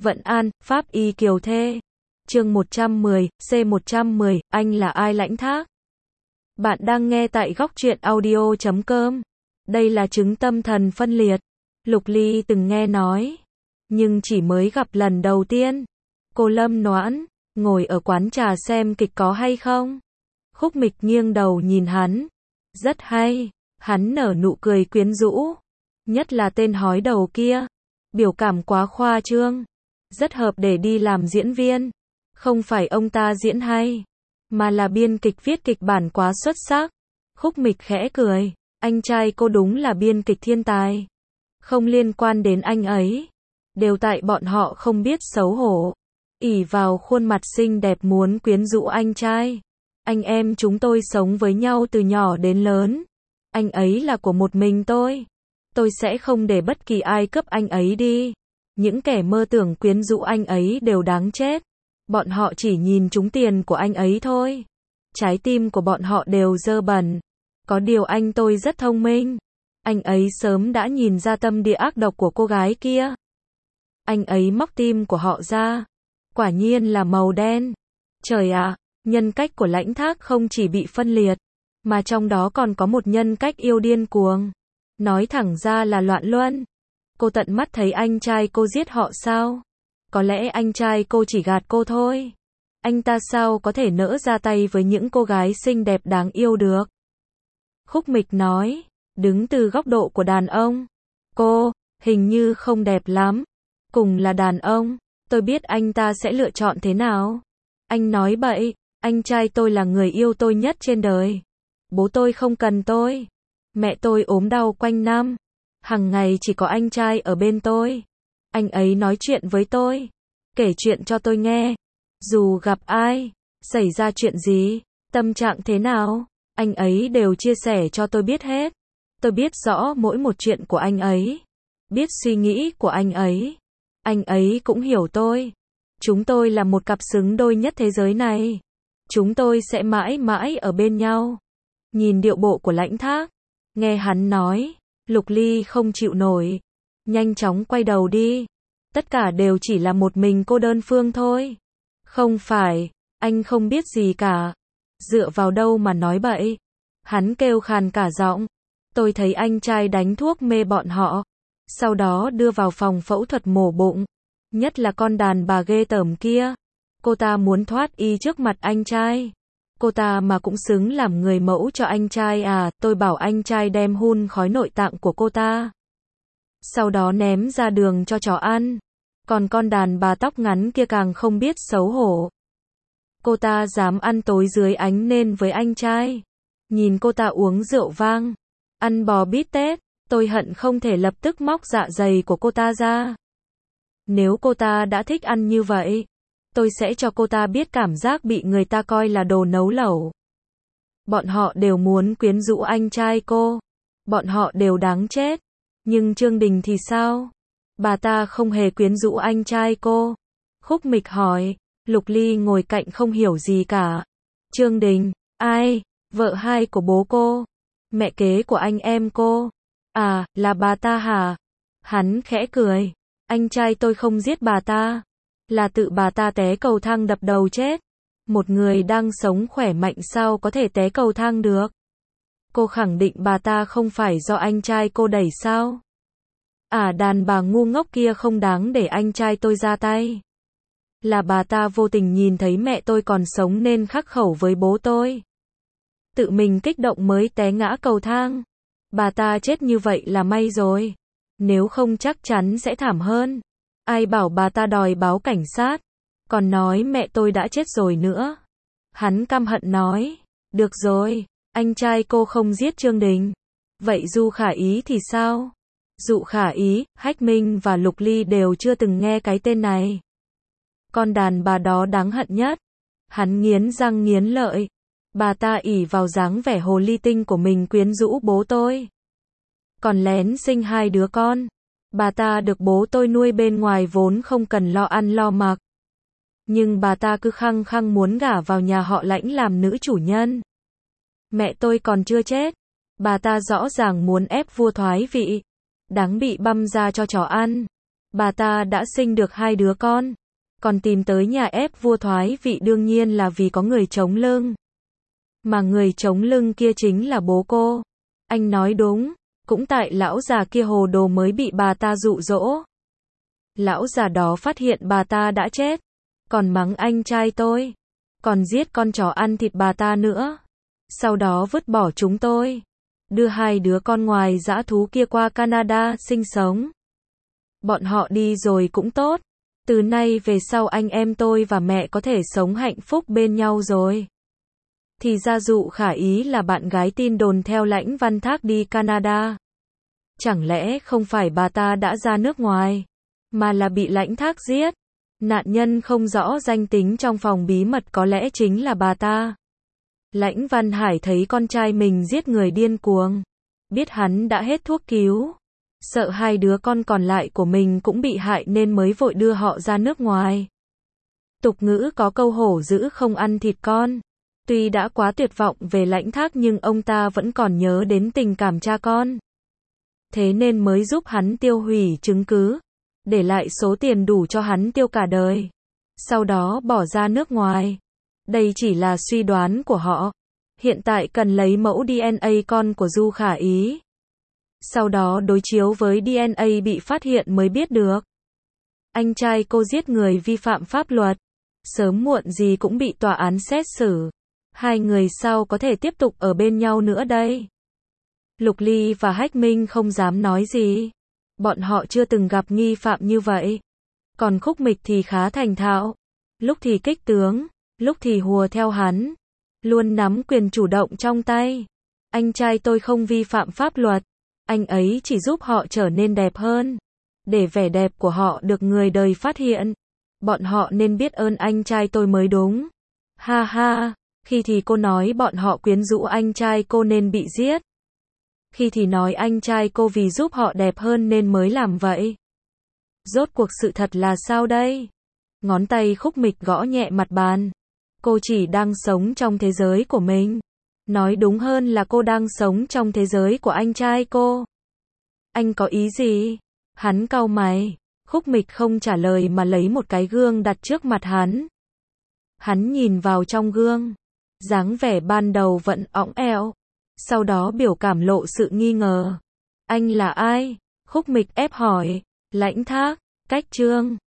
Vận An, Pháp Y Kiều Thê. Chương 110, C110, anh là ai Lãnh Thác? Bạn đang nghe tại góc truyện audio.com. Đây là chứng tâm thần phân liệt. Lục Ly từng nghe nói, nhưng chỉ mới gặp lần đầu tiên. Cô Lâm Noãn, ngồi ở quán trà xem kịch có hay không? Khúc Mịch nghiêng đầu nhìn hắn. Rất hay. Hắn nở nụ cười quyến rũ. Nhất là tên hói đầu kia. Biểu cảm quá khoa trương. Rất hợp để đi làm diễn viên. Không phải ông ta diễn hay, mà là biên kịch viết kịch bản quá xuất sắc. Khúc Mịch khẽ cười. Anh trai cô đúng là biên kịch thiên tài. Không liên quan đến anh ấy. Đều tại bọn họ không biết xấu hổ. Ỷ vào khuôn mặt xinh đẹp muốn quyến rũ anh trai. Anh em chúng tôi sống với nhau từ nhỏ đến lớn. Anh ấy là của một mình tôi. Tôi sẽ không để bất kỳ ai cướp anh ấy đi. Những kẻ mơ tưởng quyến rũ anh ấy đều đáng chết. Bọn họ chỉ nhìn trúng tiền của anh ấy thôi. Trái tim của bọn họ đều dơ bẩn. Có điều anh tôi rất thông minh. Anh ấy sớm đã nhìn ra tâm địa ác độc của cô gái kia. Anh ấy móc tim của họ ra. Quả nhiên là màu đen. Trời ạ, nhân cách của Lãnh Thác không chỉ bị phân liệt, mà trong đó còn có một nhân cách yêu điên cuồng. Nói thẳng ra là loạn luân. Cô tận mắt thấy anh trai cô giết họ sao? Có lẽ anh trai cô chỉ gạt cô thôi. Anh ta sao có thể nỡ ra tay với những cô gái xinh đẹp đáng yêu được? Khúc Mịch nói, đứng từ góc độ của đàn ông. Cô, hình như không đẹp lắm. Cùng là đàn ông, tôi biết anh ta sẽ lựa chọn thế nào. Anh nói bậy, anh trai tôi là người yêu tôi nhất trên đời. Bố tôi không cần tôi. Mẹ tôi ốm đau quanh năm. Hằng ngày chỉ có anh trai ở bên tôi. Anh ấy nói chuyện với tôi. Kể chuyện cho tôi nghe. Dù gặp ai, xảy ra chuyện gì, tâm trạng thế nào, anh ấy đều chia sẻ cho tôi biết hết. Tôi biết rõ mỗi một chuyện của anh ấy. Biết suy nghĩ của anh ấy. Anh ấy cũng hiểu tôi. Chúng tôi là một cặp xứng đôi nhất thế giới này. Chúng tôi sẽ mãi mãi ở bên nhau. Nhìn điệu bộ của Lãnh Thác, nghe hắn nói, Lục Ly không chịu nổi. Nhanh chóng quay đầu đi. Tất cả đều chỉ là một mình cô đơn phương thôi. Không phải, anh không biết gì cả. Dựa vào đâu mà nói bậy? Hắn kêu khàn cả giọng. Tôi thấy anh trai đánh thuốc mê bọn họ. Sau đó đưa vào phòng phẫu thuật mổ bụng. Nhất là con đàn bà ghê tởm kia. Cô ta muốn thoát y trước mặt anh trai. Cô ta mà cũng xứng làm người mẫu cho anh trai à? Tôi bảo anh trai đem hun khói nội tạng của cô ta. Sau đó ném ra đường cho chó ăn. Còn con đàn bà tóc ngắn kia càng không biết xấu hổ. Cô ta dám ăn tối dưới ánh nến với anh trai. Nhìn cô ta uống rượu vang, ăn bò bít tết, tôi hận không thể lập tức móc dạ dày của cô ta ra. Nếu cô ta đã thích ăn như vậy, tôi sẽ cho cô ta biết cảm giác bị người ta coi là đồ nấu lẩu. Bọn họ đều muốn quyến rũ anh trai cô. Bọn họ đều đáng chết. Nhưng Trương Đình thì sao? Bà ta không hề quyến rũ anh trai cô. Khúc Mịch hỏi. Lục Ly ngồi cạnh không hiểu gì cả. Trương Đình, ai? Vợ hai của bố cô. Mẹ kế của anh em cô. À, là bà ta hả? Hắn khẽ cười. Anh trai tôi không giết bà ta. Là tự bà ta té cầu thang đập đầu chết. Một người đang sống khỏe mạnh sao có thể té cầu thang được? Cô khẳng định bà ta không phải do anh trai cô đẩy sao? À, đàn bà ngu ngốc kia không đáng để anh trai tôi ra tay. Là bà ta vô tình nhìn thấy mẹ tôi còn sống nên khắc khẩu với bố tôi. Tự mình kích động mới té ngã cầu thang. Bà ta chết như vậy là may rồi. Nếu không chắc chắn sẽ thảm hơn. Ai bảo bà ta đòi báo cảnh sát. Còn nói mẹ tôi đã chết rồi nữa. Hắn căm hận nói. Được rồi, anh trai cô không giết Trương Đình. Vậy Du Khả Ý thì sao? Dụ Khả Ý, Hách Minh và Lục Ly đều chưa từng nghe cái tên này. Con đàn bà đó đáng hận nhất. Hắn nghiến răng nghiến lợi. Bà ta ỷ vào dáng vẻ hồ ly tinh của mình quyến rũ bố tôi. Còn lén sinh hai đứa con. Bà ta được bố tôi nuôi bên ngoài vốn không cần lo ăn lo mặc. Nhưng bà ta cứ khăng khăng muốn gả vào nhà họ Lãnh làm nữ chủ nhân. Mẹ tôi còn chưa chết. Bà ta rõ ràng muốn ép vua thoái vị. Đáng bị băm ra cho chó ăn. Bà ta đã sinh được 2 đứa con, còn tìm tới nhà ép vua thoái vị đương nhiên là vì có người chống lưng. Mà người chống lưng kia chính là bố cô. Anh nói đúng, cũng tại lão già kia hồ đồ mới bị bà ta dụ dỗ. Lão già đó phát hiện bà ta đã chết, còn mắng anh trai tôi, còn giết con chó ăn thịt bà ta nữa. Sau đó vứt bỏ chúng tôi, đưa 2 đứa con ngoài dã thú kia qua Canada sinh sống. Bọn họ đi rồi cũng tốt, từ nay về sau anh em tôi và mẹ có thể sống hạnh phúc bên nhau rồi. Thì ra Dụ Khả Ý là bạn gái tin đồn theo Lãnh Văn Thác đi Canada. Chẳng lẽ không phải bà ta đã ra nước ngoài, mà là bị Lãnh Thác giết? Nạn nhân không rõ danh tính trong phòng bí mật có lẽ chính là bà ta. Lãnh Văn Hải thấy con trai mình giết người điên cuồng, biết hắn đã hết thuốc cứu, sợ 2 đứa con còn lại của mình cũng bị hại nên mới vội đưa họ ra nước ngoài. Tục ngữ có câu hổ dữ không ăn thịt con. Tuy đã quá tuyệt vọng về Lãnh Thác nhưng ông ta vẫn còn nhớ đến tình cảm cha con. Thế nên mới giúp hắn tiêu hủy chứng cứ, để lại số tiền đủ cho hắn tiêu cả đời. Sau đó bỏ ra nước ngoài. Đây chỉ là suy đoán của họ. Hiện tại cần lấy mẫu DNA con của Du Khả Ý. Sau đó đối chiếu với DNA bị phát hiện mới biết được. Anh trai cô giết người vi phạm pháp luật, sớm muộn gì cũng bị tòa án xét xử. 2 người sau có thể tiếp tục ở bên nhau nữa đây. Lục Ly và Hách Minh không dám nói gì. Bọn họ chưa từng gặp nghi phạm như vậy. Còn Khúc Mịch thì khá thành thạo. Lúc thì kích tướng, lúc thì hùa theo hắn. Luôn nắm quyền chủ động trong tay. Anh trai tôi không vi phạm pháp luật. Anh ấy chỉ giúp họ trở nên đẹp hơn. Để vẻ đẹp của họ được người đời phát hiện. Bọn họ nên biết ơn anh trai tôi mới đúng. Ha ha. Khi thì cô nói bọn họ quyến rũ anh trai cô nên bị giết. Khi thì nói anh trai cô vì giúp họ đẹp hơn nên mới làm vậy. Rốt cuộc sự thật là sao đây? Ngón tay Khúc Mịch gõ nhẹ mặt bàn. Cô chỉ đang sống trong thế giới của mình. Nói đúng hơn là cô đang sống trong thế giới của anh trai cô. Anh có ý gì? Hắn cau mày. Khúc Mịch không trả lời mà lấy một cái gương đặt trước mặt hắn. Hắn nhìn vào trong gương. Dáng vẻ ban đầu vẫn õng eo. Sau đó biểu cảm lộ sự nghi ngờ. Anh là ai? Khúc Mịch ép hỏi. Lãnh Thác, Cách Trương.